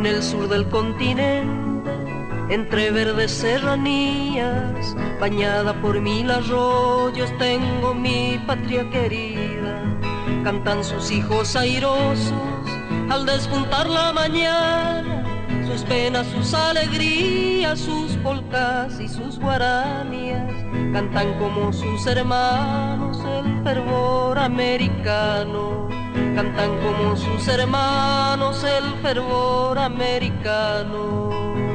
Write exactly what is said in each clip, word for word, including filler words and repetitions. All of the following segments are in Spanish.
En el sur del continente, entre verdes serranías, bañada por mil arroyos, tengo mi patria querida. Cantan sus hijos airosos al despuntar la mañana, sus penas, sus alegrías, sus polcas y sus guaranías. Cantan como sus hermanos el fervor americano. Cantan como sus hermanos el fervor americano.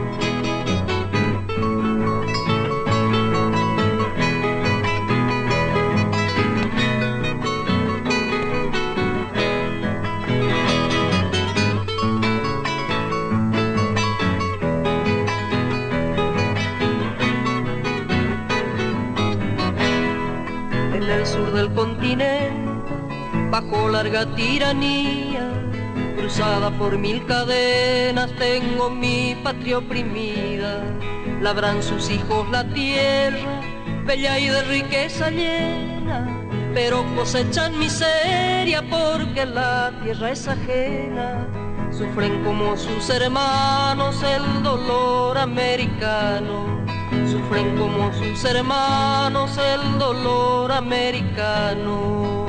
En el sur del continente, bajo larga tiranía, cruzada por mil cadenas, tengo mi patria oprimida. Labran sus hijos la tierra, bella y de riqueza llena, pero cosechan miseria porque la tierra es ajena. Sufren como sus hermanos el dolor americano. Sufren como sus hermanos el dolor americano.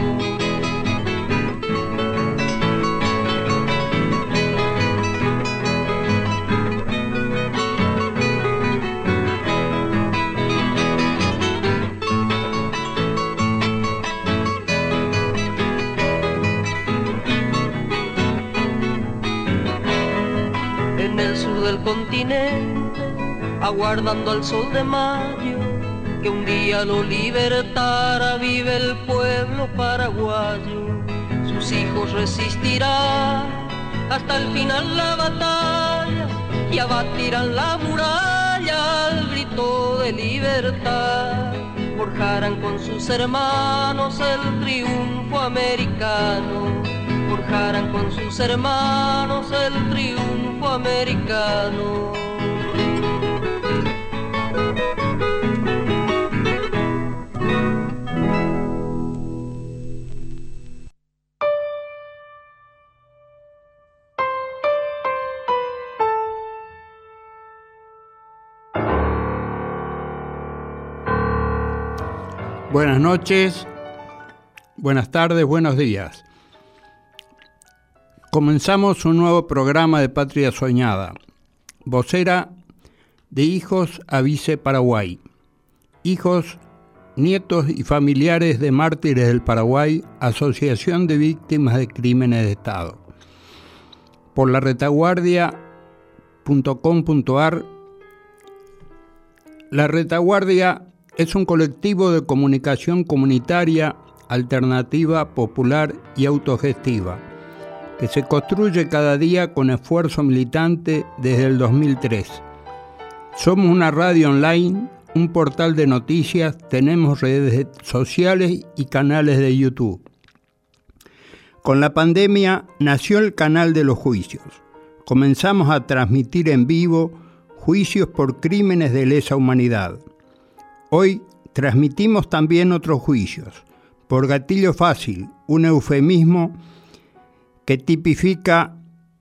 En el sur del continente, aguardando al sol de mayo, que un día lo libertara, vive el pueblo paraguayo. Sus hijos resistirán hasta el final la batalla y abatirán la muralla al grito de libertad. Forjarán con sus hermanos el triunfo americano. Forjarán con sus hermanos el triunfo americano. Buenas noches, buenas tardes, buenos días. Comenzamos un nuevo programa de Patria Soñada, vocera de Hijos Avise Paraguay. Hijos, nietos y familiares de mártires del Paraguay, Asociación de Víctimas de Crímenes de Estado. Por la retaguardia punto com punto ar. La Retaguardia es un colectivo de comunicación comunitaria, alternativa, popular y autogestiva, que se construye cada día con esfuerzo militante desde el dos mil tres. Somos una radio online, un portal de noticias, tenemos redes sociales y canales de YouTube. Con la pandemia nació el canal de los juicios. Comenzamos a transmitir en vivo juicios por crímenes de lesa humanidad. Hoy transmitimos también otros juicios, por gatillo fácil, un eufemismo que tipifica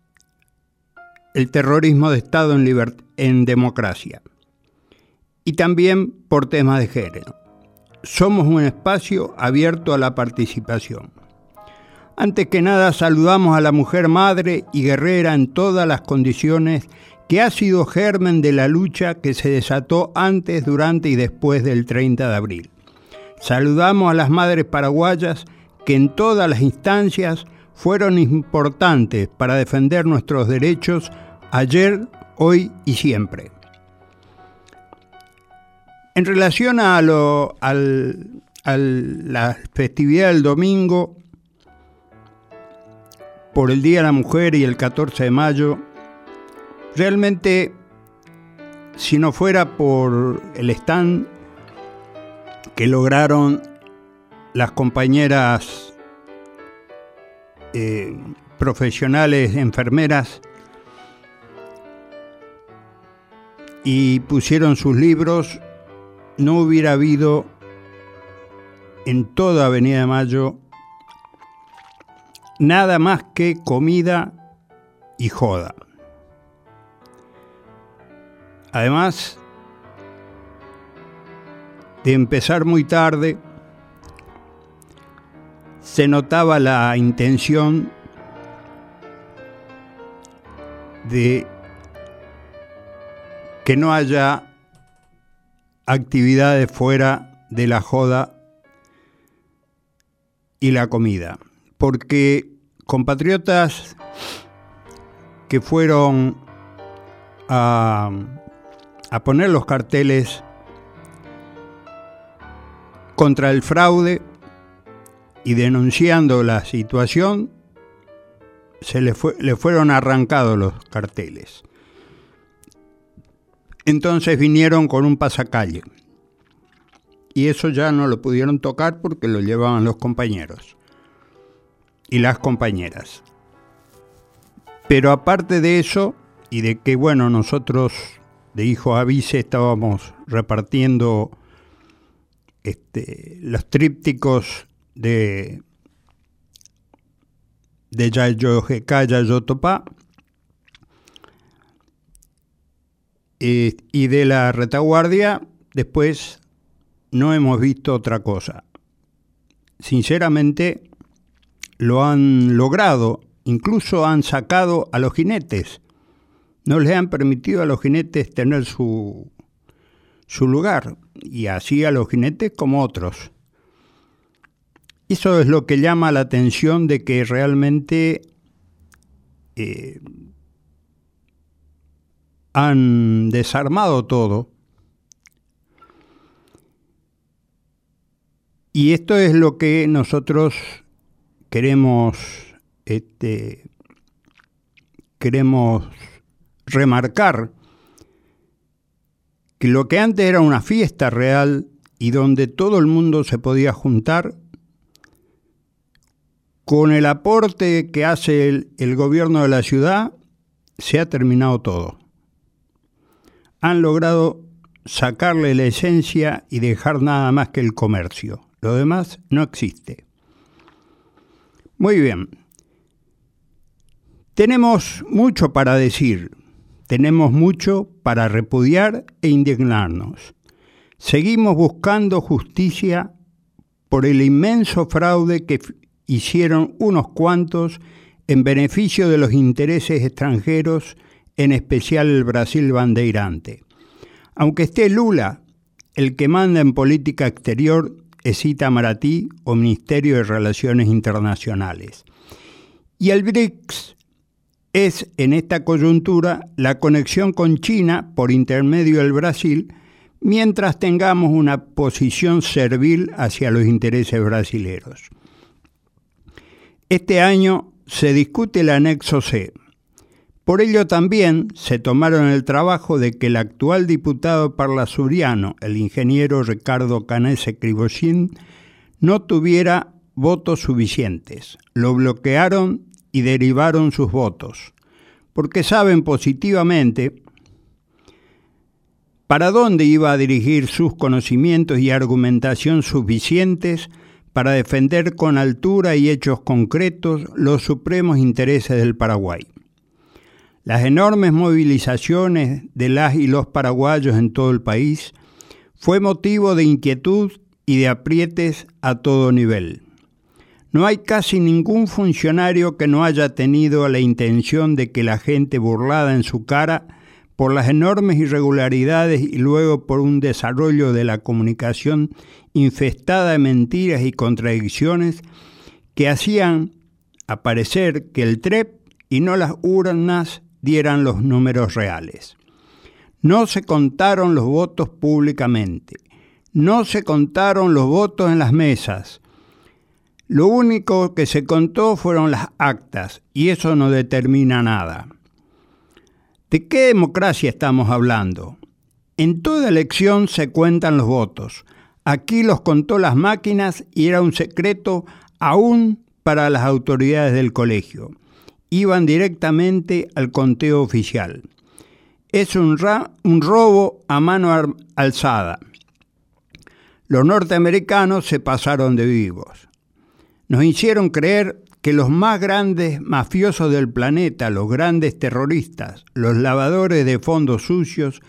el terrorismo de Estado en, liber- en democracia, y también por temas de género. Somos un espacio abierto a la participación. Antes que nada, saludamos a la mujer madre y guerrera en todas las condiciones que ha sido germen de la lucha que se desató antes, durante y después del treinta de abril. Saludamos a las madres paraguayas que en todas las instancias fueron importantes para defender nuestros derechos ayer, hoy y siempre. En relación a, lo, al, a la festividad del domingo, por el Día de la Mujer y el catorce de mayo, realmente, si no fuera por el stand que lograron las compañeras eh, profesionales, enfermeras, y pusieron sus libros, no hubiera habido en toda Avenida de Mayo nada más que comida y joda. además de empezar muy tarde, se notaba la intención de que no haya actividades fuera de la joda y la comida, porque compatriotas que fueron a, a poner los carteles contra el fraude y denunciando la situación, se le, fue, le fueron arrancados los carteles. Entonces vinieron con un pasacalle y eso ya no lo pudieron tocar porque lo llevaban los compañeros y las compañeras. Pero aparte de eso, y de que, bueno, nosotros de Hijo Avise estábamos repartiendo este, los trípticos de, de Yayojeca, Yayotopá, eh, y de la retaguardia, después no hemos visto otra cosa. Sinceramente, lo han logrado. Incluso han sacado a los jinetes. No les han permitido a los jinetes tener su, su lugar. Y así a los jinetes como otros. Eso es lo que llama la atención de que realmente eh, han desarmado todo. Y esto es lo que nosotros queremos... Este, queremos remarcar que lo que antes era una fiesta real y donde todo el mundo se podía juntar, con el aporte que hace el, el gobierno de la ciudad, se ha terminado todo. Han logrado sacarle la esencia y dejar nada más que el comercio. Lo demás no existe. Muy bien. Tenemos mucho para decir, tenemos mucho para repudiar e indignarnos. Seguimos buscando justicia por el inmenso fraude que hicieron unos cuantos en beneficio de los intereses extranjeros, en especial el Brasil bandeirante. Aunque esté Lula, el que manda en política exterior es Itamaraty o Ministerio de Relaciones Internacionales. Y el B R I C S es, en esta coyuntura, la conexión con China por intermedio del Brasil, mientras tengamos una posición servil hacia los intereses brasileros. Este año se discute el anexo C. Por ello también se tomaron el trabajo de que el actual diputado parlasuriano, el ingeniero Ricardo Canese Krivoshin, no tuviera votos suficientes. Lo bloquearon y derivaron sus votos, porque saben positivamente para dónde iba a dirigir sus conocimientos y argumentación suficientes para defender con altura y hechos concretos los supremos intereses del Paraguay. Las enormes movilizaciones de las y los paraguayos en todo el país fue motivo de inquietud y de aprietes a todo nivel. No hay casi ningún funcionario que no haya tenido la intención de que la gente burlada en su cara por las enormes irregularidades y luego por un desarrollo de la comunicación infestada de mentiras y contradicciones que hacían aparecer que el T R E P y no las urnas dieran los números reales. No se contaron los votos públicamente, no se contaron los votos en las mesas. Lo único que se contó fueron las actas, y eso no determina nada. ¿De qué democracia estamos hablando? En toda elección se cuentan los votos. Aquí los contó las máquinas y era un secreto aún para las autoridades del colegio. Iban directamente al conteo oficial. Es un, ra- un robo a mano ar- alzada. Los norteamericanos se pasaron de vivos. Nos hicieron creer que los más grandes mafiosos del planeta, los grandes terroristas, los lavadores de fondos sucios,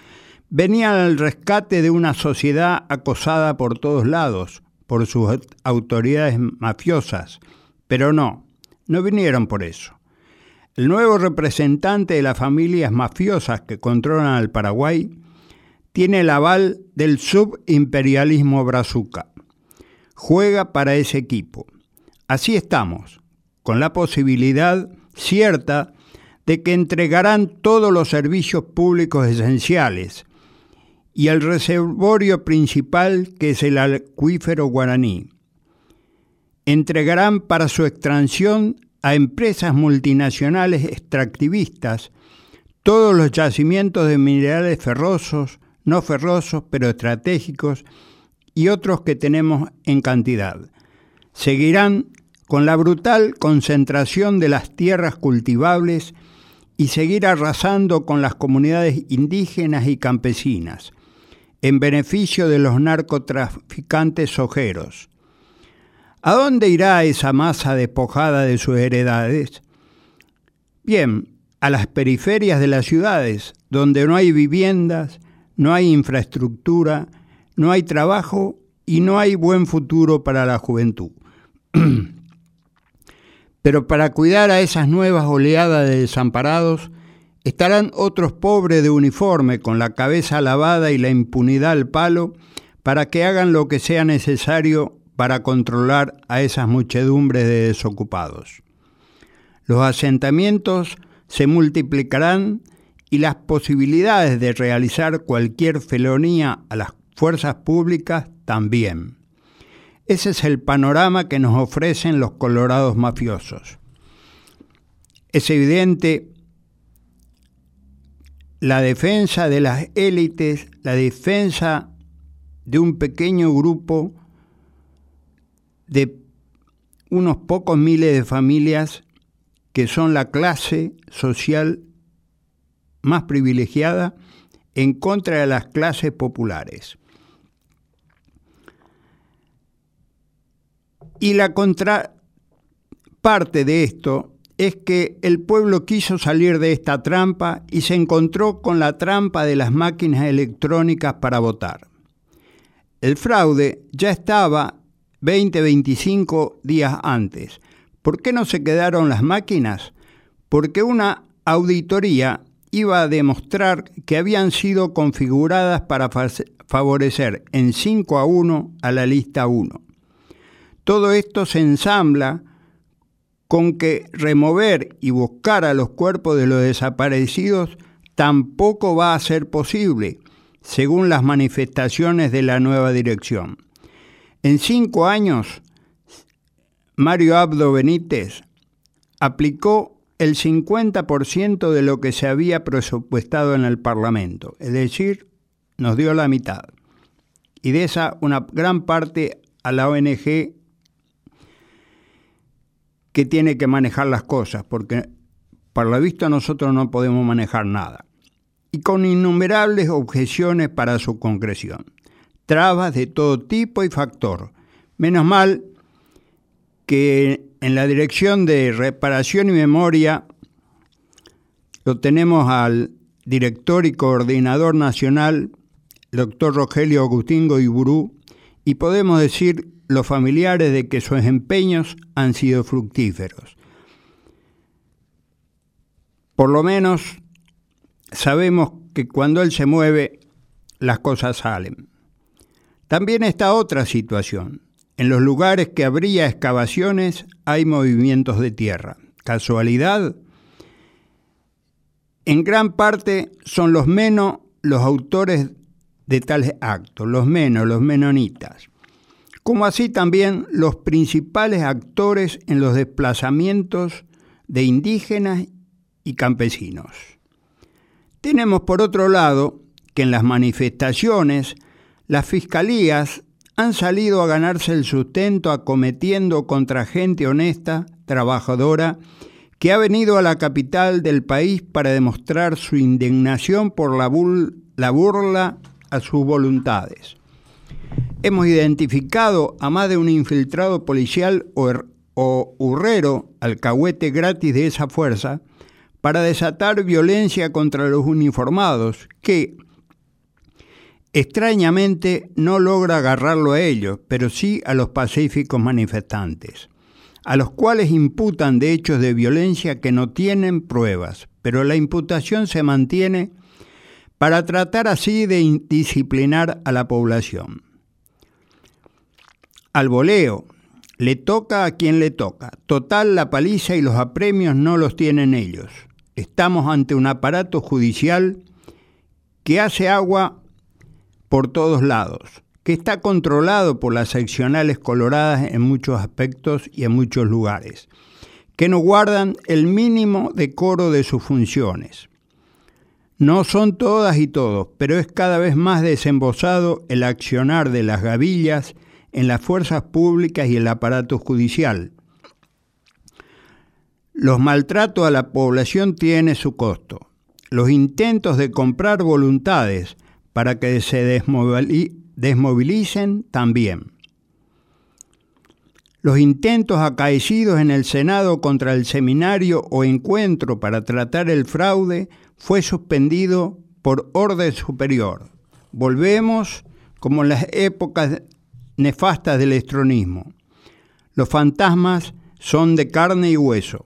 venían al rescate de una sociedad acosada por todos lados por sus autoridades mafiosas, pero no, no vinieron por eso. El nuevo representante de las familias mafiosas que controlan al Paraguay tiene el aval del subimperialismo brazuca. Juega para ese equipo. Así estamos, con la posibilidad cierta de que entregarán todos los servicios públicos esenciales y el reservorio principal, que es el acuífero guaraní. Entregarán para su extracción a empresas multinacionales extractivistas todos los yacimientos de minerales ferrosos, no ferrosos, pero estratégicos, y otros que tenemos en cantidad. Seguirán con la brutal concentración de las tierras cultivables y seguir arrasando con las comunidades indígenas y campesinas, en beneficio de los narcotraficantes sojeros. ¿A dónde irá esa masa despojada de sus heredades? Bien, a las periferias de las ciudades, donde no hay viviendas, no hay infraestructura, no hay trabajo y no hay buen futuro para la juventud. Pero para cuidar a esas nuevas oleadas de desamparados, estarán otros pobres de uniforme con la cabeza lavada y la impunidad al palo para que hagan lo que sea necesario para controlar a esas muchedumbres de desocupados. Los asentamientos se multiplicarán y las posibilidades de realizar cualquier felonía a las fuerzas públicas también. Ese es el panorama que nos ofrecen los colorados mafiosos. Es evidente la defensa de las élites, la defensa de un pequeño grupo de unos pocos miles de familias que son la clase social más privilegiada en contra de las clases populares. Y la contraparte de esto es que el pueblo quiso salir de esta trampa y se encontró con la trampa de las máquinas electrónicas para votar. El fraude ya estaba veinte, veinticinco días antes. ¿Por qué no se quedaron las máquinas? Porque una auditoría iba a demostrar que habían sido configuradas para favorecer en cinco a uno a la lista uno. Todo esto se ensambla con que remover y buscar a los cuerpos de los desaparecidos tampoco va a ser posible, según las manifestaciones de la nueva dirección. En cinco años, Mario Abdo Benítez aplicó el cincuenta por ciento de lo que se había presupuestado en el Parlamento, es decir, nos dio la mitad. Y de esa una gran parte a la O N G que tiene que manejar las cosas, porque por lo visto nosotros no podemos manejar nada. Y con innumerables objeciones para su concreción. Trabas de todo tipo y factor. Menos mal que en la Dirección de Reparación y Memoria lo tenemos al director y coordinador nacional, el doctor Rogelio Agustín Goiburú, y podemos decir los familiares de que sus empeños han sido fructíferos. Por lo menos sabemos que cuando él se mueve, las cosas salen. También está otra situación. En los lugares que habría excavaciones hay movimientos de tierra. ¿Casualidad? En gran parte son los menos los autores de tales actos, los menos, los menonitas, como así también los principales actores en los desplazamientos de indígenas y campesinos. Tenemos por otro lado que en las manifestaciones las fiscalías han salido a ganarse el sustento acometiendo contra gente honesta, trabajadora, que ha venido a la capital del país para demostrar su indignación por la, bul- la burla a sus voluntades. Hemos identificado a más de un infiltrado policial o, er- o hurrero alcahuete gratis de esa fuerza para desatar violencia contra los uniformados que, Extrañamente no logra agarrarlo a ellos, pero sí a los pacíficos manifestantes, a los cuales imputan de hechos de violencia que no tienen pruebas, pero la imputación se mantiene para tratar así de disciplinar a la población. Al voleo, le toca a quien le toca. Total, la paliza y los apremios no los tienen ellos. Estamos ante un aparato judicial que hace agua por todos lados, que está controlado por las seccionales coloradas en muchos aspectos y en muchos lugares, que no guardan el mínimo decoro de sus funciones. No son todas y todos, pero es cada vez más desembosado el accionar de las gavillas en las fuerzas públicas y el aparato judicial. Los maltratos a la población tienen su costo. Los intentos de comprar voluntades para que se desmovilicen también. Los intentos acaecidos en el Senado contra el seminario o encuentro para tratar el fraude fue suspendido por orden superior. Volvemos como en las épocas nefastas del estronismo. Los fantasmas son de carne y hueso.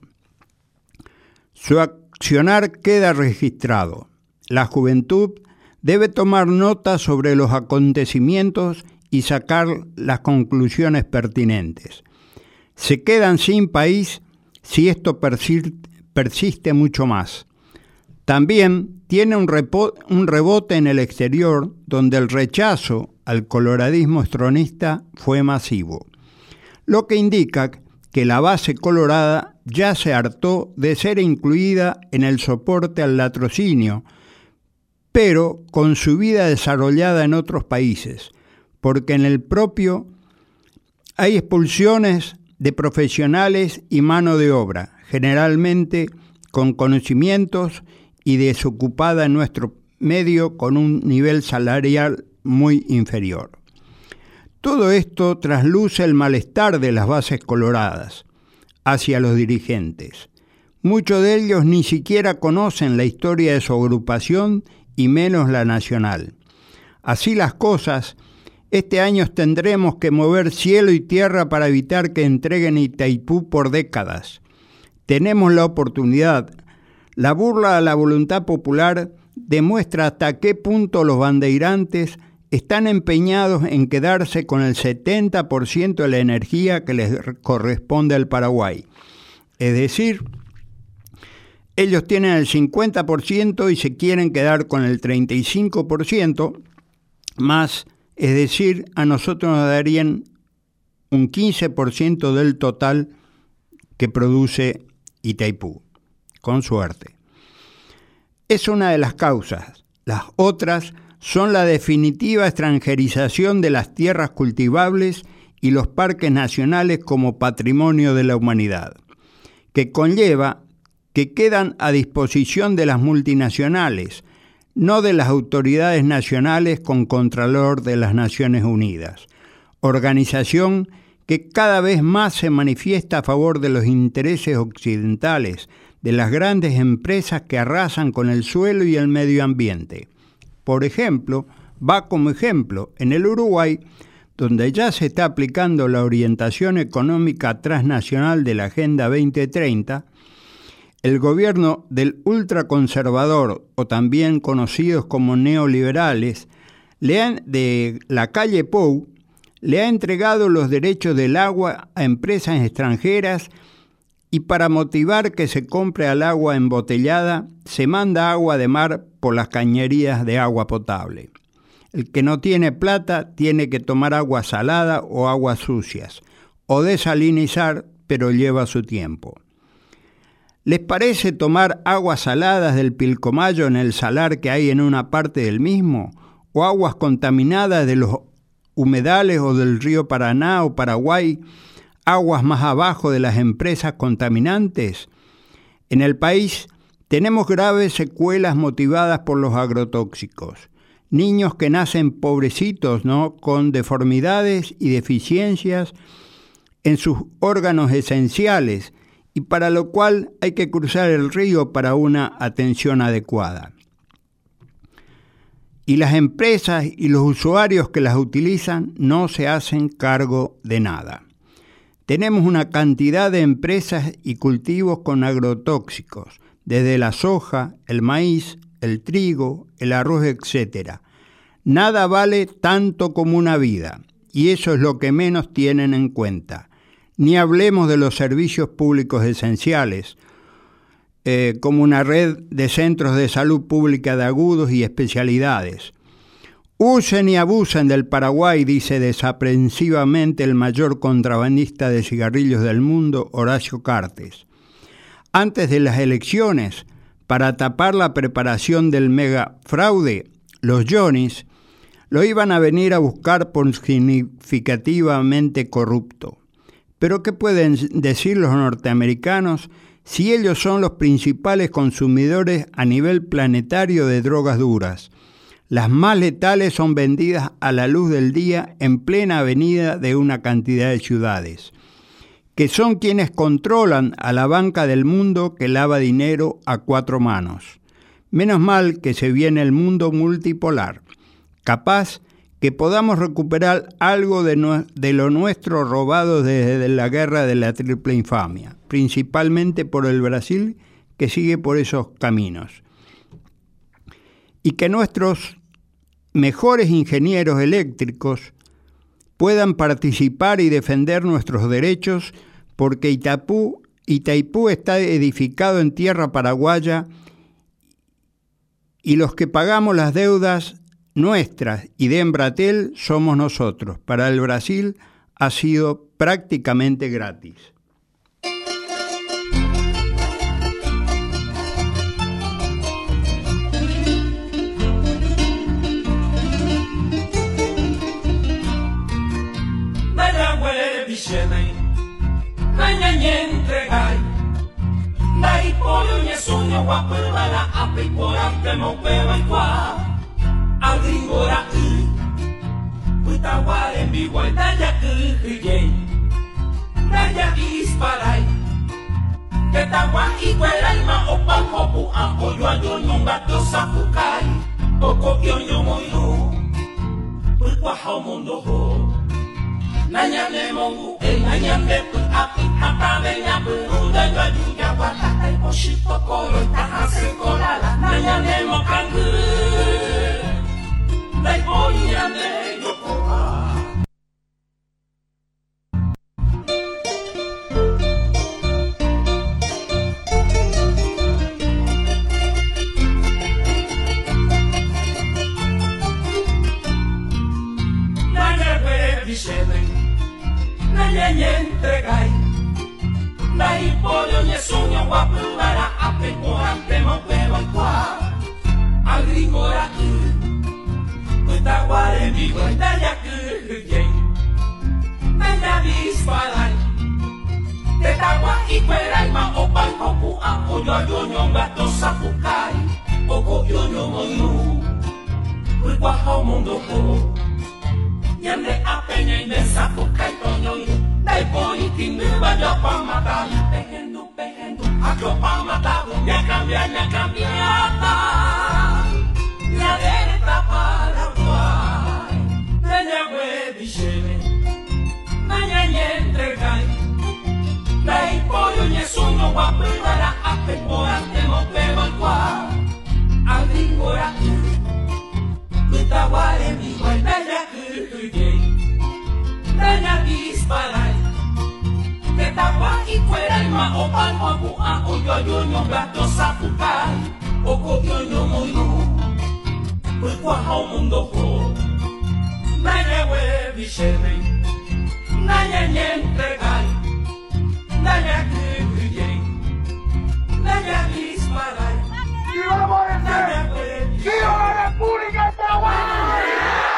Su accionar queda registrado. La juventud debe tomar nota sobre los acontecimientos y sacar las conclusiones pertinentes. Se quedan sin país si esto persiste mucho más. También tiene un, repo, un rebote en el exterior, donde el rechazo al coloradismo estronista fue masivo, lo que indica que la base colorada ya se hartó de ser incluida en el soporte al latrocinio, pero con su vida desarrollada en otros países, porque en el propio hay expulsiones de profesionales y mano de obra, generalmente con conocimientos y desocupada en nuestro medio con un nivel salarial muy inferior. Todo esto trasluce el malestar de las bases coloradas hacia los dirigentes. Muchos de ellos ni siquiera conocen la historia de su agrupación y menos la nacional. Así las cosas, este año tendremos que mover cielo y tierra para evitar que entreguen Itaipú por décadas. Tenemos la oportunidad. La burla a la voluntad popular demuestra hasta qué punto los bandeirantes están empeñados en quedarse con el setenta por ciento de la energía que les corresponde al Paraguay. Es decir, ellos tienen el cincuenta por ciento y se quieren quedar con el treinta y cinco por ciento más, es decir, a nosotros nos darían un quince por ciento del total que produce Itaipú, con suerte. Es una de las causas. Las otras son la definitiva extranjerización de las tierras cultivables y los parques nacionales como patrimonio de la humanidad, que conlleva que quedan a disposición de las multinacionales, no de las autoridades nacionales con Contralor de las Naciones Unidas, organización que cada vez más se manifiesta a favor de los intereses occidentales, de las grandes empresas que arrasan con el suelo y el medio ambiente. Por ejemplo, va como ejemplo en el Uruguay, donde ya se está aplicando la orientación económica transnacional de la Agenda veinte treinta, el gobierno del ultraconservador, o también conocidos como neoliberales, le han, de la calle Pou, le ha entregado los derechos del agua a empresas extranjeras y para motivar que se compre al agua embotellada, se manda agua de mar por las cañerías de agua potable. El que no tiene plata tiene que tomar agua salada o aguas sucias, o desalinizar, pero lleva su tiempo. ¿Les parece tomar aguas saladas del Pilcomayo en el salar que hay en una parte del mismo? ¿O aguas contaminadas de los humedales o del río Paraná o Paraguay? ¿Aguas más abajo de las empresas contaminantes? En el país tenemos graves secuelas motivadas por los agrotóxicos. Niños que nacen pobrecitos, ¿no?, con deformidades y deficiencias en sus órganos esenciales, y para lo cual hay que cruzar el río para una atención adecuada. y las empresas y los usuarios que las utilizan no se hacen cargo de nada. Tenemos una cantidad de empresas y cultivos con agrotóxicos, desde la soja, el maíz, el trigo, el arroz, etcétera. Nada vale tanto como una vida, y eso es lo que menos tienen en cuenta. Ni hablemos de los servicios públicos esenciales, eh, como una red de centros de salud pública de agudos y especialidades. Usen y abusen del Paraguay, dice desaprensivamente el mayor contrabandista de cigarrillos del mundo, Horacio Cartes. Antes de las elecciones, para tapar la preparación del mega fraude, los Johnnies lo iban a venir a buscar por significativamente corrupto. Pero ¿qué pueden decir los norteamericanos si ellos son los principales consumidores a nivel planetario de drogas duras? Las más letales son vendidas a la luz del día en plena avenida de una cantidad de ciudades, que son quienes controlan a la banca del mundo que lava dinero a cuatro manos. Menos mal que se viene el mundo multipolar, capaz que podamos recuperar algo de, no, de lo nuestro robado desde la guerra de la triple infamia, principalmente por el Brasil, que sigue por esos caminos. Y que nuestros mejores ingenieros eléctricos puedan participar y defender nuestros derechos, porque Itapú, Itaipú está edificado en tierra paraguaya y los que pagamos las deudas nuestras y de Embratel somos nosotros. Para el Brasil ha sido prácticamente gratis. Agringora y Putaguare mi guardaya que Daya isparai Que tagua y guaraima opa hopu apoyo a yo nyumba to sapukai Oko yo nyomoyu Pukwa homundo ho Nanya ne mongu e nanya me pu api Apave nya pu uda yo ajuya Watata i poshito koro Tahase kolala Nanya ne mokangu Dai poi ande yokoa Nanya we dicene Nanya entregai Dai pollo nye sogno guapura ape corante mo pero qua Agringora Taguare mi guardaya que Nanya disparai Te tagua y cueraima opa kopu apoyo a yo nyonga to sapukai Oko yo nyomoyu Purkwa hao mundo ko Yande apenya inde sapukai tonyoyu Dai poi tindu bajo pa mata Pehendu pehendu Aklo pa mata Ya cambia ya cambiata Ya dereta para Nanya we dicene Nanya entregai Dai pollo nye sono guapura ape porante mo pego qua Agringora Putaguare mi guardaya que Nanya disparai Te tagua y cueraima opa hopu a oyo yo nyonga to sapukai Oko yo nyomoyu Pukwa hao mundo ho Nanya we dicene Nanya entregai Nanya que Nanya disparai ¡Viva Morete! ¡Viva la República de Paraguay!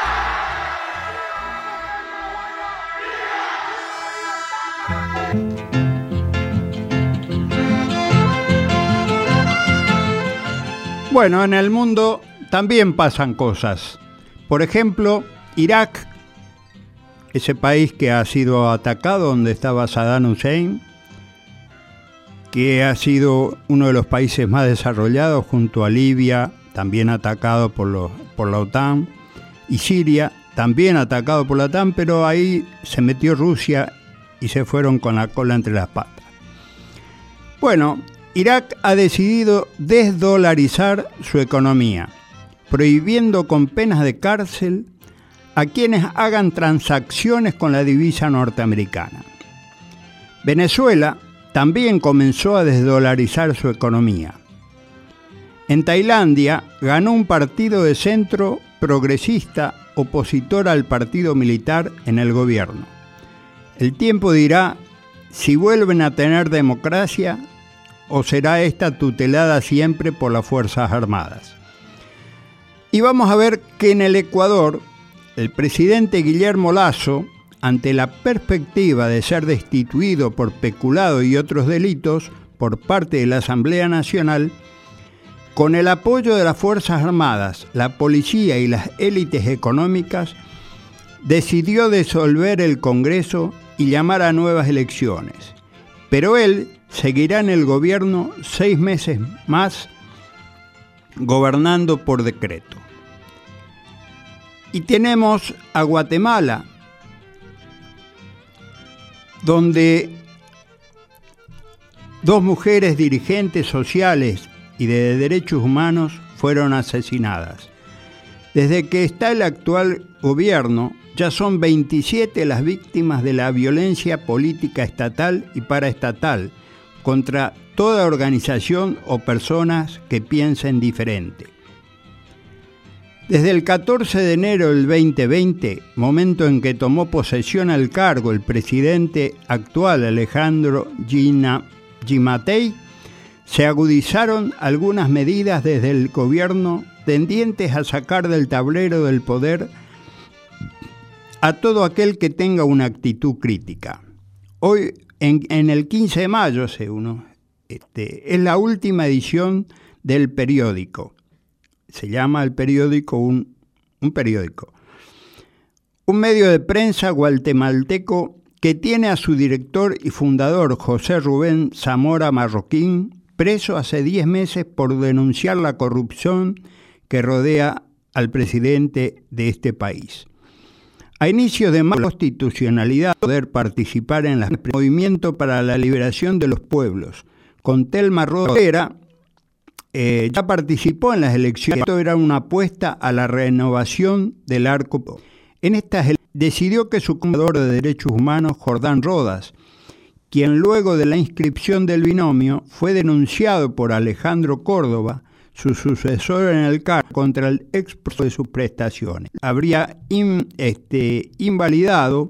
Bueno, en el mundo también pasan cosas. Por ejemplo, Irak, ese país que ha sido atacado, donde estaba Saddam Hussein, que ha sido uno de los países más desarrollados junto a Libia, también atacado por, los, por la OTAN, y Siria, también atacado por la OTAN, pero ahí se metió Rusia y se fueron con la cola entre las patas. Bueno, Irak ha decidido desdolarizar su economía, prohibiendo con penas de cárcel a quienes hagan transacciones con la divisa norteamericana. Venezuela también comenzó a desdolarizar su economía. En Tailandia ganó un partido de centro progresista opositor al partido militar en el gobierno. El tiempo dirá si vuelven a tener democracia o será esta tutelada siempre por las Fuerzas Armadas. Y vamos a ver que en el Ecuador, el presidente Guillermo Lasso, ante la perspectiva de ser destituido por peculado y otros delitos por parte de la Asamblea Nacional, con el apoyo de las Fuerzas Armadas, la policía y las élites económicas, decidió disolver el Congreso y llamar a nuevas elecciones. Pero él seguirá en el gobierno seis meses más, gobernando por decreto. Y tenemos a Guatemala, donde dos mujeres dirigentes sociales y de derechos humanos fueron asesinadas. Desde que está el actual gobierno, ya son veintisiete las víctimas de la violencia política estatal y paraestatal contra toda organización o personas que piensen diferente. Desde el catorce de enero del veinte veinte, momento en que tomó posesión al cargo el presidente actual Alejandro Gimatei, se agudizaron algunas medidas desde el gobierno tendientes a sacar del tablero del poder a todo aquel que tenga una actitud crítica. Hoy, en, en el quince de mayo, hace uno, este, es la última edición del periódico. Se llama el periódico un, un periódico. Un medio de prensa guatemalteco que tiene a su director y fundador, José Rubén Zamora Marroquín, preso hace diez meses por denunciar la corrupción que rodea al presidente de este país. A inicios de mayo, la constitucionalidad poder participar en el movimiento para la liberación de los pueblos. Con Telma Rodera eh, ya participó en las elecciones. Esto era una apuesta a la renovación del arco. En estas elecciones decidió que su coordinador de derechos humanos, Jordán Rodas, quien luego de la inscripción del binomio fue denunciado por Alejandro Córdoba, su sucesor en el cargo, contra el expreso de sus prestaciones. Habría in, este, invalidado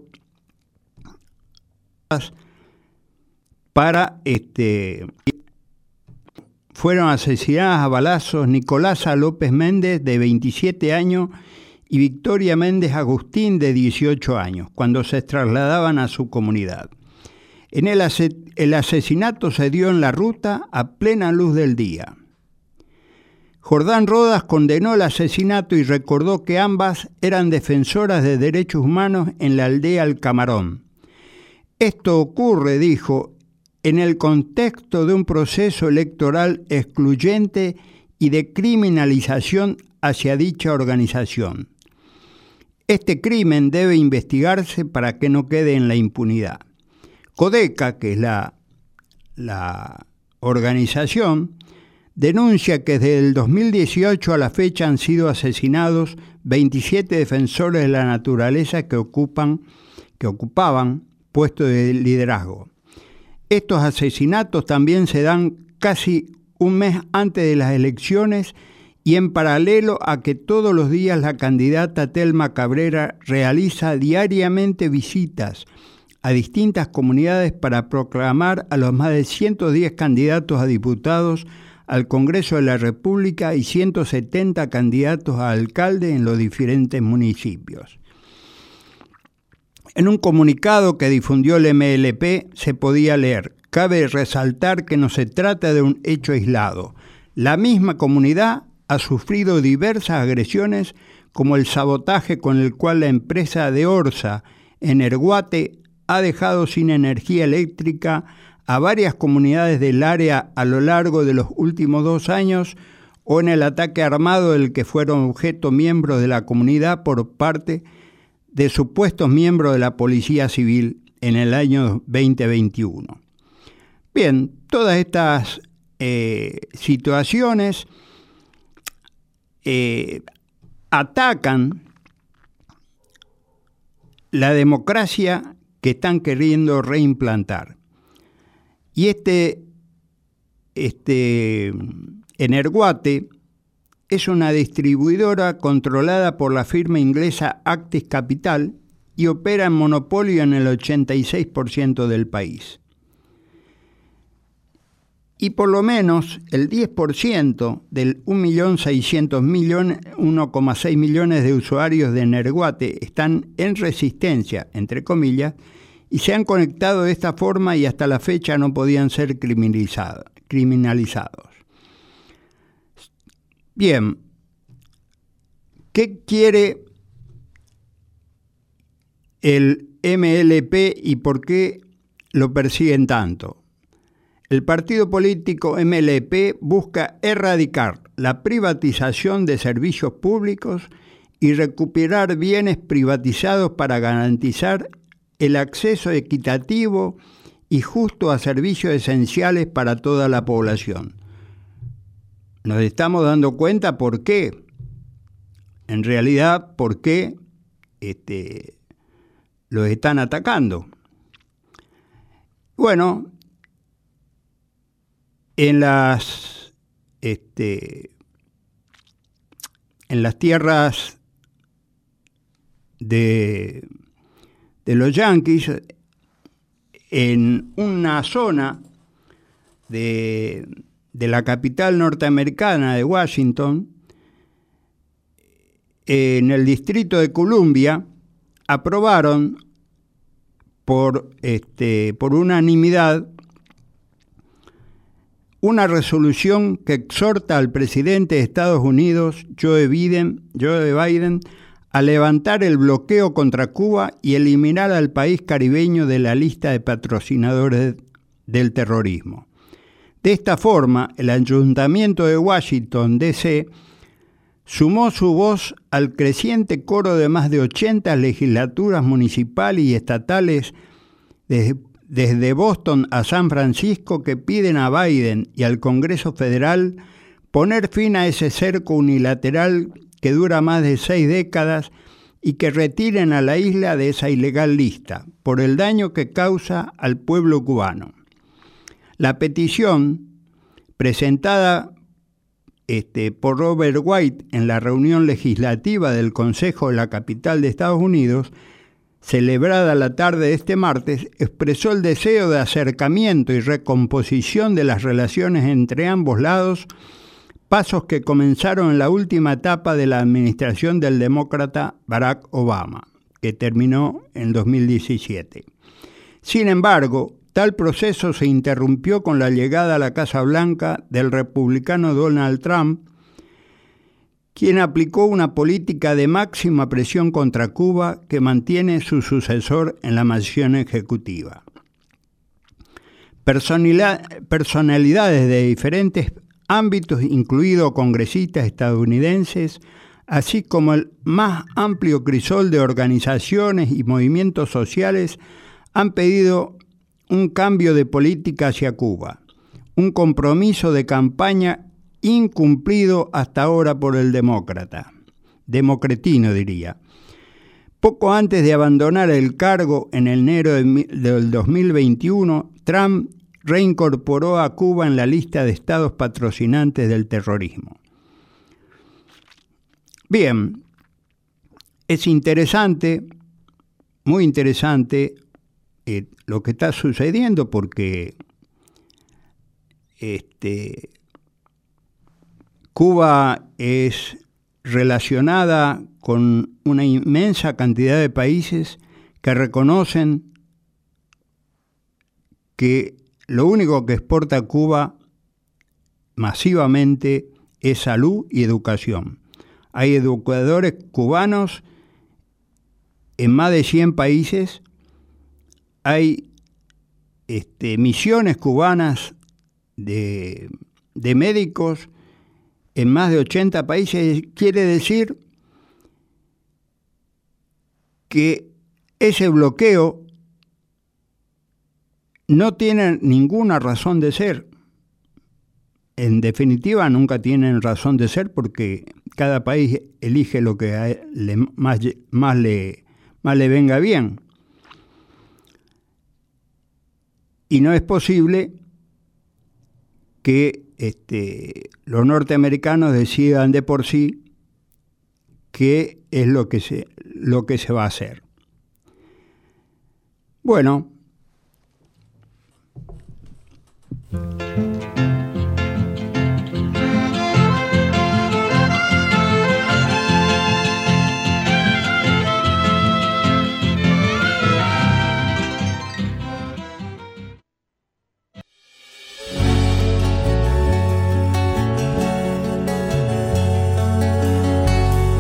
para... Este, fueron asesinadas a balazos Nicolasa López Méndez, de veintisiete años, y Victoria Méndez Agustín, de dieciocho años, cuando se trasladaban a su comunidad. En el, ase- el asesinato se dio en la ruta a plena luz del día. Jordán Rodas condenó el asesinato y recordó que ambas eran defensoras de derechos humanos en la aldea El Camarón. Esto ocurre, dijo, en el contexto de un proceso electoral excluyente y de criminalización hacia dicha organización. Este crimen debe investigarse para que no quede en la impunidad. Codeca, que es la, la organización, denuncia que desde el dos mil dieciocho a la fecha han sido asesinados veintisiete defensores de la naturaleza que, ocupan, que ocupaban puestos de liderazgo. Estos asesinatos también se dan casi un mes antes de las elecciones y en paralelo a que todos los días la candidata Telma Cabrera realiza diariamente visitas a distintas comunidades para proclamar a los más de ciento diez candidatos a diputados al Congreso de la República y ciento setenta candidatos a alcalde en los diferentes municipios. En un comunicado que difundió el M L P se podía leer: cabe resaltar que no se trata de un hecho aislado. La misma comunidad ha sufrido diversas agresiones, como el sabotaje con el cual la empresa de Orsa en Erguate ha dejado sin energía eléctrica a varias comunidades del área a lo largo de los últimos dos años, o en el ataque armado del que fueron objeto miembros de la comunidad por parte de supuestos miembros de la Policía Civil en el año veinte veintiuno. Bien, todas estas eh, situaciones eh, atacan la democracia que están queriendo reimplantar. Y este, este Energuate es una distribuidora controlada por la firma inglesa Actis Capital y opera en monopolio en el ochenta y seis por ciento del país. Y por lo menos el diez por ciento del un millón seiscientos mil, uno coma seis millones de usuarios de Energuate están en resistencia, entre comillas, y se han conectado de esta forma y hasta la fecha no podían ser criminalizados. criminalizados. Bien, ¿qué quiere el M L P y por qué lo persiguen tanto? El partido político M L P busca erradicar la privatización de servicios públicos y recuperar bienes privatizados para garantizar el acceso equitativo y justo a servicios esenciales para toda la población. Nos estamos dando cuenta por qué, en realidad, por qué este, los están atacando. Bueno, en las, este, en las tierras de, de los yanquis, en una zona de, de la capital norteamericana de Washington, en el distrito de Columbia, aprobaron por, este, por unanimidad una resolución que exhorta al presidente de Estados Unidos, Joe Biden, Joe Biden, a levantar el bloqueo contra Cuba y eliminar al país caribeño de la lista de patrocinadores del terrorismo. De esta forma, el Ayuntamiento de Washington, D C, sumó su voz al creciente coro de más de ochenta legislaturas municipales y estatales desde, desde Boston a San Francisco que piden a Biden y al Congreso Federal poner fin a ese cerco unilateral que dura más de seis décadas y que retiren a la isla de esa ilegal lista por el daño que causa al pueblo cubano. La petición, presentada este, por Robert White en la reunión legislativa del Consejo de la capital de Estados Unidos, celebrada la tarde de este martes, expresó el deseo de acercamiento y recomposición de las relaciones entre ambos lados, pasos que comenzaron en la última etapa de la administración del demócrata Barack Obama, que terminó en dos mil diecisiete. Sin embargo, tal proceso se interrumpió con la llegada a la Casa Blanca del republicano Donald Trump, quien aplicó una política de máxima presión contra Cuba que mantiene su sucesor en la mansión ejecutiva. Personalidades de diferentes ámbitos, incluidos congresistas estadounidenses, así como el más amplio crisol de organizaciones y movimientos sociales, han pedido un cambio de política hacia Cuba, un compromiso de campaña incumplido hasta ahora por el demócrata, democretino diría. Poco antes de abandonar el cargo en enero del dos mil veintiuno, Trump reincorporó a Cuba en la lista de estados patrocinantes del terrorismo. Bien, es interesante, muy interesante eh, lo que está sucediendo porque este, Cuba es relacionada con una inmensa cantidad de países que reconocen que lo único que exporta Cuba masivamente es salud y educación. Hay educadores cubanos en más de cien países, hay este, misiones cubanas de, de médicos en más de ochenta países, quiere decir que ese bloqueo no tiene ninguna razón de ser. En definitiva, nunca tienen razón de ser porque cada país elige lo que a él le, más, más, le, más le venga bien. Y no es posible que este, los norteamericanos decidan de por sí qué es lo que se, lo que se va a hacer. Bueno.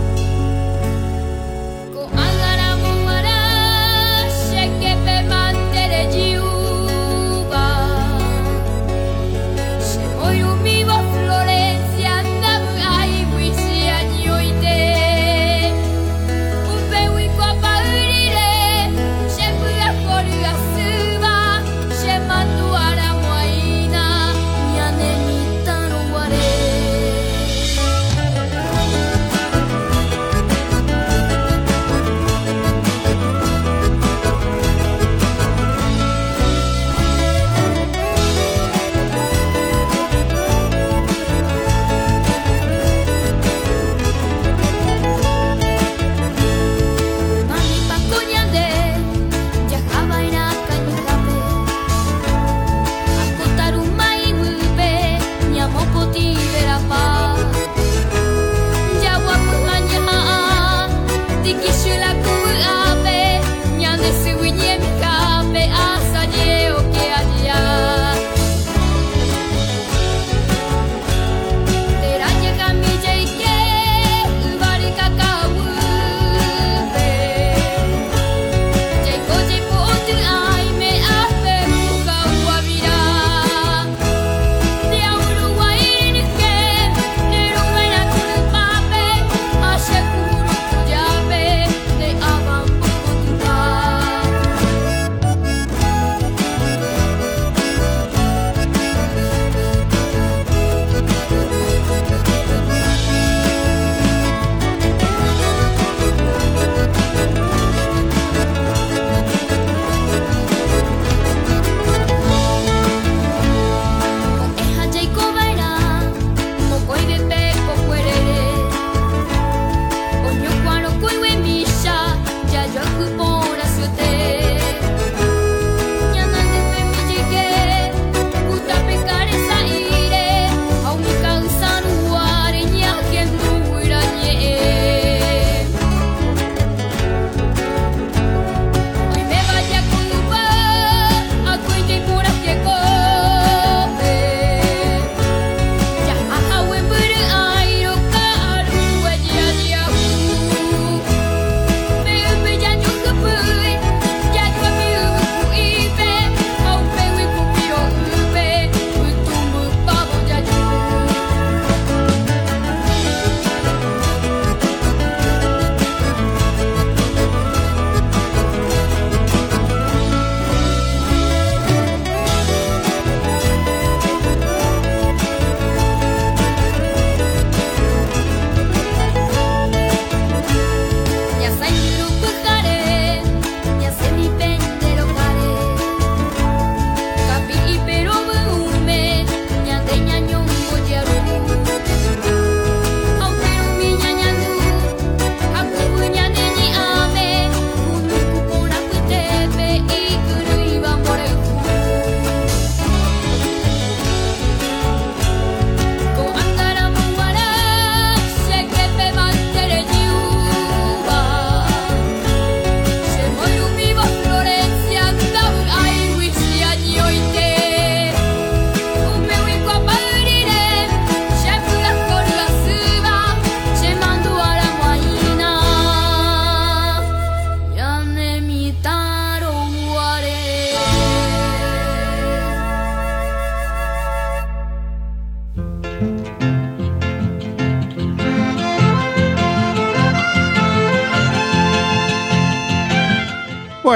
Ko angara mo wara, shake pe mande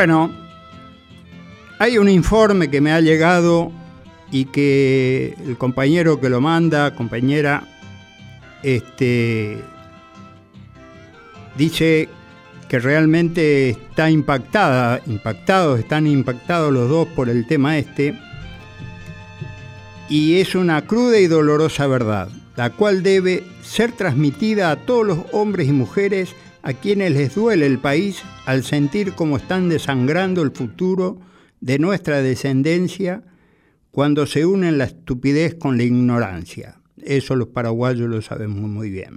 Bueno, hay un informe que me ha llegado y que el compañero que lo manda, compañera, este, dice que realmente está impactada, impactados, están impactados los dos por el tema este, y es una cruda y dolorosa verdad, la cual debe ser transmitida a todos los hombres y mujeres a quienes les duele el país al sentir cómo están desangrando el futuro de nuestra descendencia cuando se unen la estupidez con la ignorancia. Eso los paraguayos lo sabemos muy bien.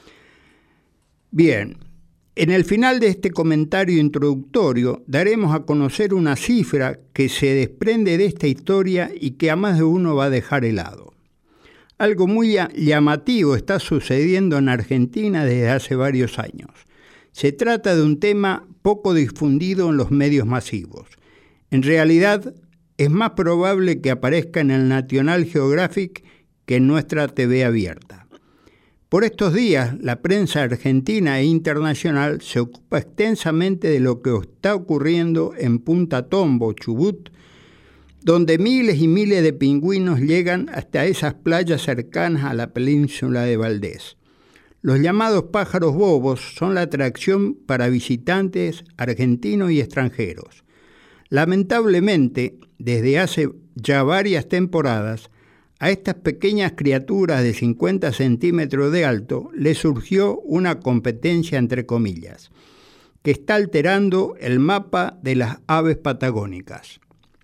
Bien, en el final de este comentario introductorio daremos a conocer una cifra que se desprende de esta historia y que a más de uno va a dejar helado. Algo muy llamativo está sucediendo en Argentina desde hace varios años. Se trata de un tema poco difundido en los medios masivos. En realidad, es más probable que aparezca en el National Geographic que en nuestra T V abierta. Por estos días, la prensa argentina e internacional se ocupa extensamente de lo que está ocurriendo en Punta Tombo, Chubut, donde miles y miles de pingüinos llegan hasta esas playas cercanas a la península de Valdés. Los llamados pájaros bobos son la atracción para visitantes argentinos y extranjeros. Lamentablemente, desde hace ya varias temporadas, a estas pequeñas criaturas de cincuenta centímetros de alto les surgió una competencia entre comillas, que está alterando el mapa de las aves patagónicas.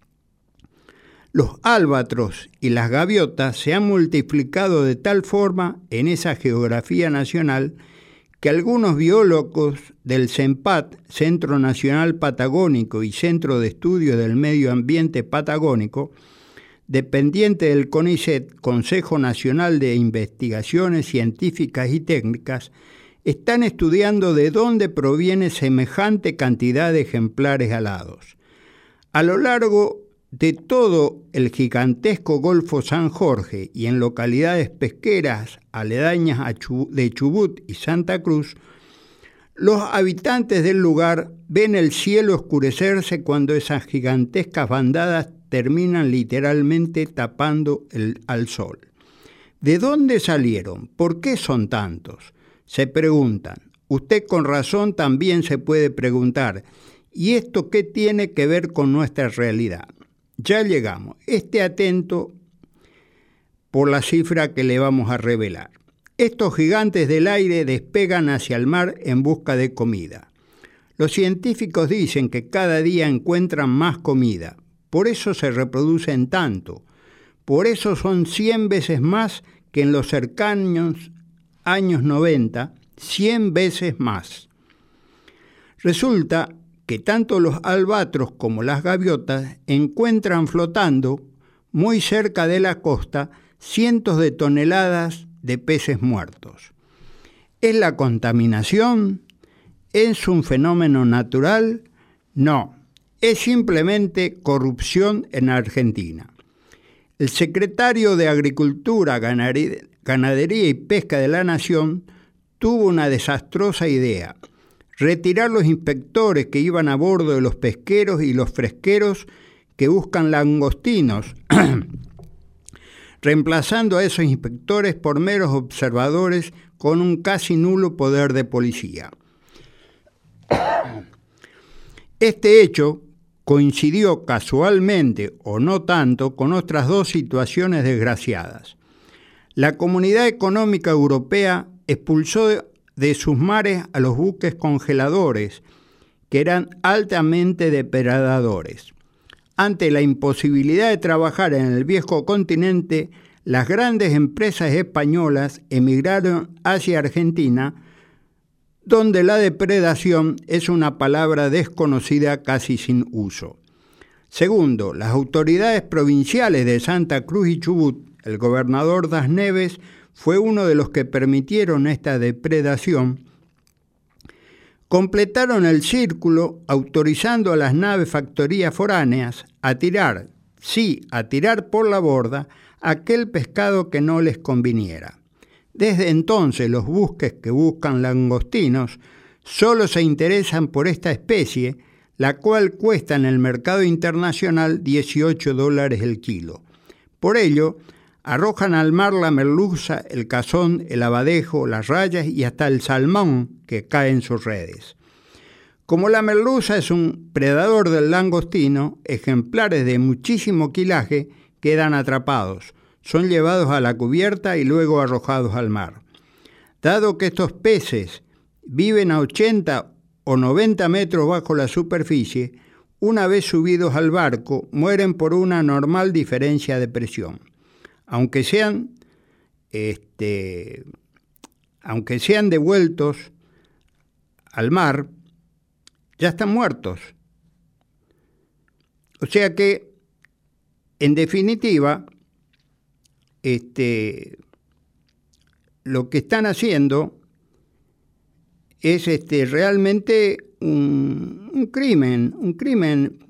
Los álbatros y las gaviotas se han multiplicado de tal forma en esa geografía nacional que algunos biólogos del CENPAT, Centro Nacional Patagónico y Centro de Estudio del Medio Ambiente Patagónico, dependiente del CONICET, Consejo Nacional de Investigaciones Científicas y Técnicas, están estudiando de dónde proviene semejante cantidad de ejemplares alados. A lo largo de todo el gigantesco Golfo San Jorge y en localidades pesqueras aledañas a Chubut, de Chubut y Santa Cruz, los habitantes del lugar ven el cielo oscurecerse cuando esas gigantescas bandadas terminan literalmente tapando el, al sol. ¿De dónde salieron? ¿Por qué son tantos? Se preguntan. Usted con razón también se puede preguntar, ¿y esto qué tiene que ver con nuestra realidad? Ya llegamos. Esté atento por la cifra que le vamos a revelar. Estos gigantes del aire despegan hacia el mar en busca de comida. Los científicos dicen que cada día encuentran más comida. Por eso se reproducen tanto. Por eso son cien veces más que en los cercanos años noventa, cien veces más. Resulta que tanto los albatros como las gaviotas encuentran flotando muy cerca de la costa cientos de toneladas de peces muertos. ¿Es la contaminación? ¿Es un fenómeno natural? No, es simplemente corrupción en Argentina. El secretario de Agricultura, Ganadería y Pesca de la Nación tuvo una desastrosa idea: retirar los inspectores que iban a bordo de los pesqueros y los fresqueros que buscan langostinos, reemplazando a esos inspectores por meros observadores con un casi nulo poder de policía. Este hecho coincidió casualmente o no tanto con otras dos situaciones desgraciadas. La Comunidad Económica Europea expulsó de de sus mares a los buques congeladores, que eran altamente depredadores. Ante la imposibilidad de trabajar en el viejo continente, las grandes empresas españolas emigraron hacia Argentina, donde la depredación es una palabra desconocida casi sin uso. Segundo, las autoridades provinciales de Santa Cruz y Chubut, el gobernador Das Neves, fue uno de los que permitieron esta depredación, completaron el círculo autorizando a las naves factorías foráneas a tirar, sí, a tirar por la borda aquel pescado que no les conviniera. Desde entonces los buques que buscan langostinos solo se interesan por esta especie, la cual cuesta en el mercado internacional dieciocho dólares el kilo. Por ello, arrojan al mar la merluza, el cazón, el abadejo, las rayas y hasta el salmón que cae en sus redes. Como la merluza es un predador del langostino, ejemplares de muchísimo quilaje quedan atrapados, son llevados a la cubierta y luego arrojados al mar. Dado que estos peces viven a ochenta o noventa metros bajo la superficie, una vez subidos al barco, mueren por una normal diferencia de presión. Aunque sean, este, aunque sean devueltos al mar, ya están muertos. O sea que, en definitiva, este, lo que están haciendo es este, realmente un, un crimen, un crimen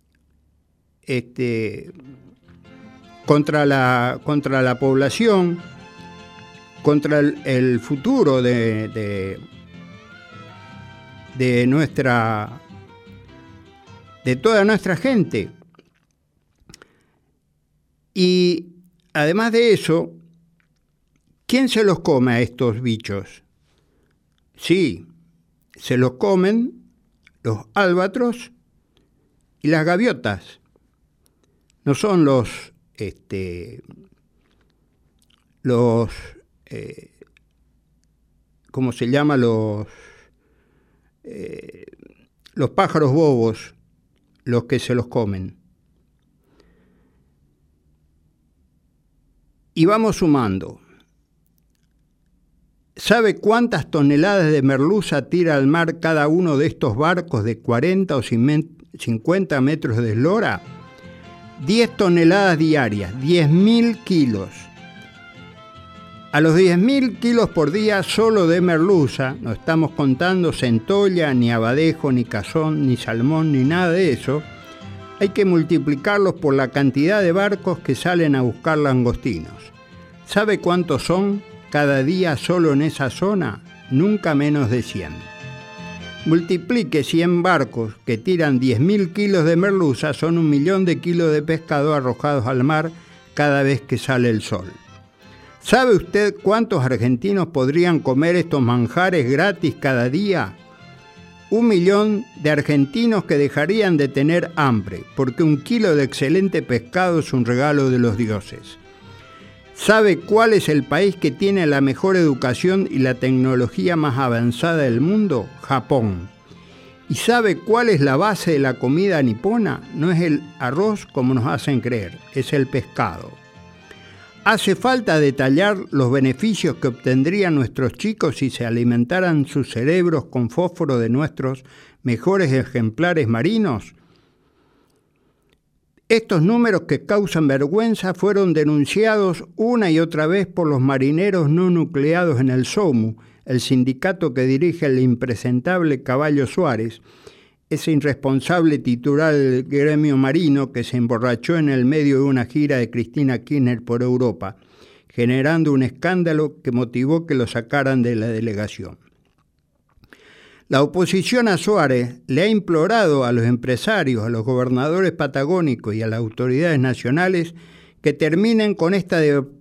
este, contra la, contra la población, contra el, el futuro de, de, de nuestra, de toda nuestra gente. Y además de eso, ¿quién se los come a estos bichos? Sí, se los comen los albatros y las gaviotas. No son los, este, los, eh, ¿cómo se llama? Los, eh, los pájaros bobos los que se los comen. Y vamos sumando. ¿Sabe cuántas toneladas de merluza tira al mar cada uno de estos barcos de cuarenta o cincuenta metros de eslora? diez toneladas diarias, diez mil kilos. A los diez mil kilos por día solo de merluza, no estamos contando centolla, ni abadejo, ni cazón, ni salmón, ni nada de eso, hay que multiplicarlos por la cantidad de barcos que salen a buscar langostinos. ¿Sabe cuántos son cada día solo en esa zona? Nunca menos de cien. Multiplique cien barcos que tiran diez mil kilos de merluza, son un millón de kilos de pescado arrojados al mar cada vez que sale el sol. ¿Sabe usted cuántos argentinos podrían comer estos manjares gratis cada día? Un millón de argentinos que dejarían de tener hambre, porque un kilo de excelente pescado es un regalo de los dioses. ¿Sabe cuál es el país que tiene la mejor educación y la tecnología más avanzada del mundo? Japón. ¿Y sabe cuál es la base de la comida nipona? No es el arroz como nos hacen creer, es el pescado. ¿Hace falta detallar los beneficios que obtendrían nuestros chicos si se alimentaran sus cerebros con fósforo de nuestros mejores ejemplares marinos? Estos números que causan vergüenza fueron denunciados una y otra vez por los marineros no nucleados en el SOMU, el sindicato que dirige el impresentable Caballo Suárez, ese irresponsable titular del gremio marino que se emborrachó en el medio de una gira de Cristina Kirchner por Europa, generando un escándalo que motivó que lo sacaran de la delegación. La oposición a Suárez le ha implorado a los empresarios, a los gobernadores patagónicos y a las autoridades nacionales que terminen con esta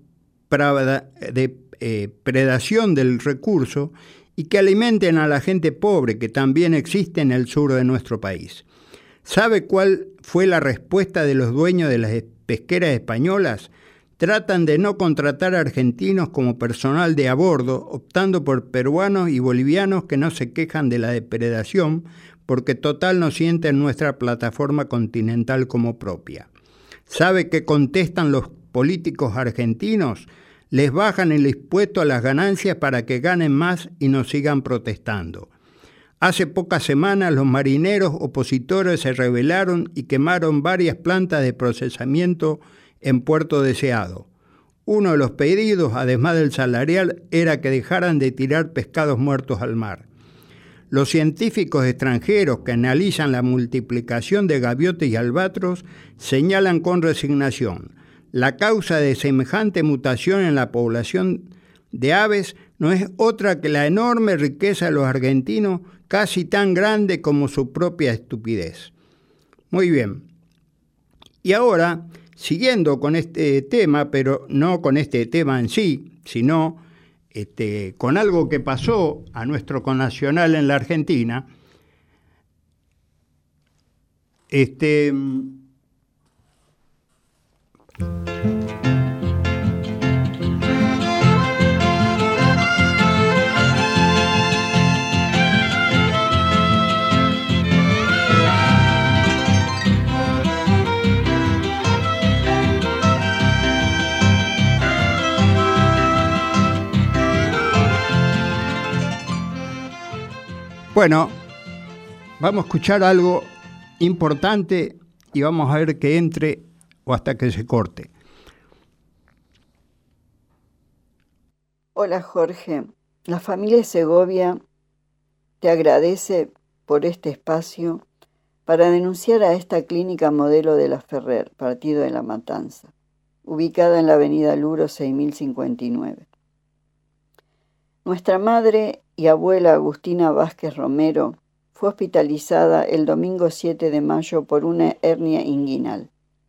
depredación del recurso y que alimenten a la gente pobre que también existe en el sur de nuestro país. ¿Sabe cuál fue la respuesta de los dueños de las pesqueras españolas? Tratan de no contratar a argentinos como personal de a bordo, optando por peruanos y bolivianos que no se quejan de la depredación, porque total no sienten nuestra plataforma continental como propia. ¿Sabe qué contestan los políticos argentinos? Les bajan el impuesto a las ganancias para que ganen más y nos sigan protestando. Hace pocas semanas los marineros opositores se rebelaron y quemaron varias plantas de procesamiento en Puerto Deseado. Uno de los pedidos, además del salarial, era que dejaran de tirar pescados muertos al mar. Los científicos extranjeros que analizan la multiplicación de gaviotas y albatros señalan con resignación: la causa de semejante mutación en la población de aves no es otra que la enorme riqueza de los argentinos, casi tan grande como su propia estupidez. Muy bien. Y ahora, siguiendo con este tema, pero no con este tema en sí, sino este, con algo que pasó a nuestro connacional en la Argentina, este... Bueno, vamos a escuchar algo importante y vamos a ver que entre o hasta que se corte. Hola Jorge, la familia Segovia te agradece por este espacio para denunciar a esta clínica modelo de la Ferrer, partido de La Matanza, ubicada en la avenida Luro seis mil cincuenta y nueve. Nuestra madre y abuela Agustina Vázquez Romero fue hospitalizada el domingo siete de mayo por una hernia inguinal.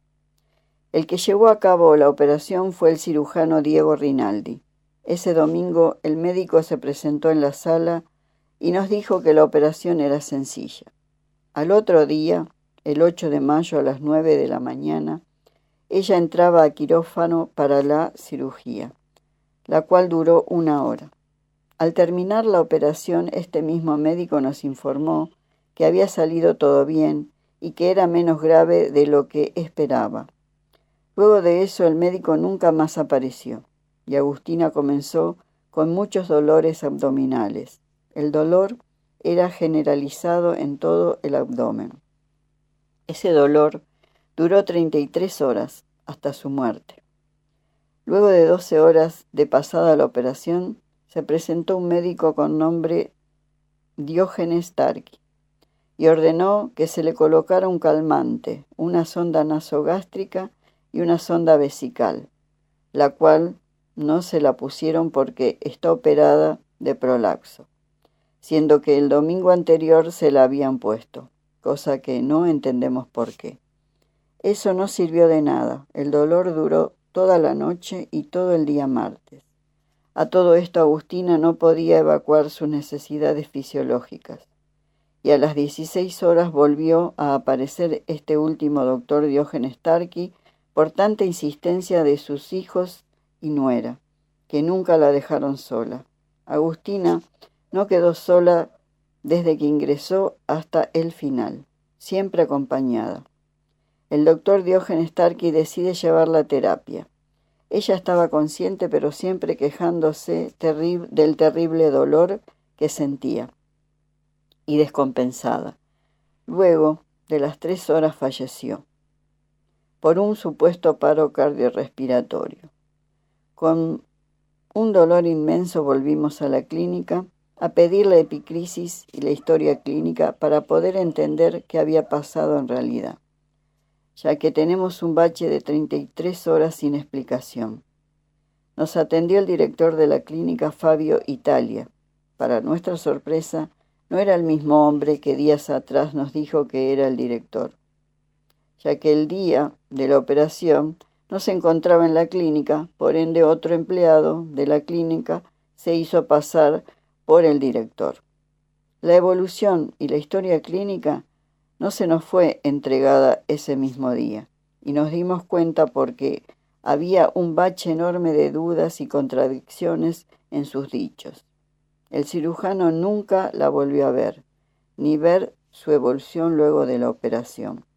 El que llevó a cabo la operación fue el cirujano Diego Rinaldi. Ese domingo el médico se presentó en la sala y nos dijo que la operación era sencilla. Al otro día, el ocho de mayo a las nueve de la mañana, ella entraba a quirófano para la cirugía, la cual duró una hora. Al terminar la operación, este mismo médico nos informó que había salido todo bien y que era menos grave de lo que esperaba. Luego de eso, el médico nunca más apareció y Agustina comenzó con muchos dolores abdominales. El dolor era generalizado en todo el abdomen. Ese dolor duró treinta y tres horas hasta su muerte. Luego de doce horas de pasada la operación, se presentó un médico con nombre Diógenes Tarqui y ordenó que se le colocara un calmante, una sonda nasogástrica y una sonda vesical, la cual no se la pusieron porque está operada de prolapso, siendo que el domingo anterior se la habían puesto, cosa que no entendemos por qué. Eso no sirvió de nada, el dolor duró toda la noche y todo el día martes. A todo esto Agustina no podía evacuar sus necesidades fisiológicas y a las dieciséis horas volvió a aparecer este último doctor Diógenes Tarqui por tanta insistencia de sus hijos y nuera, que nunca la dejaron sola. Agustina no quedó sola desde que ingresó hasta el final, siempre acompañada. El doctor Diógenes Tarqui decide llevarla a terapia. Ella estaba consciente, pero siempre quejándose terri- del terrible dolor que sentía y descompensada. Luego de las tres horas falleció por un supuesto paro cardiorrespiratorio. Con un dolor inmenso volvimos a la clínica a pedir la epicrisis y la historia clínica para poder entender qué había pasado en realidad, ya que tenemos un bache de treinta y tres horas sin explicación. Nos atendió el director de la clínica, Fabio Italia. Para nuestra sorpresa, no era el mismo hombre que días atrás nos dijo que era el director, ya que el día de la operación no se encontraba en la clínica, por ende otro empleado de la clínica se hizo pasar por el director. La evolución y la historia clínica no se nos fue entregada ese mismo día y nos dimos cuenta porque había un bache enorme de dudas y contradicciones en sus dichos. El cirujano nunca la volvió a ver, ni ver su evolución luego de la operación.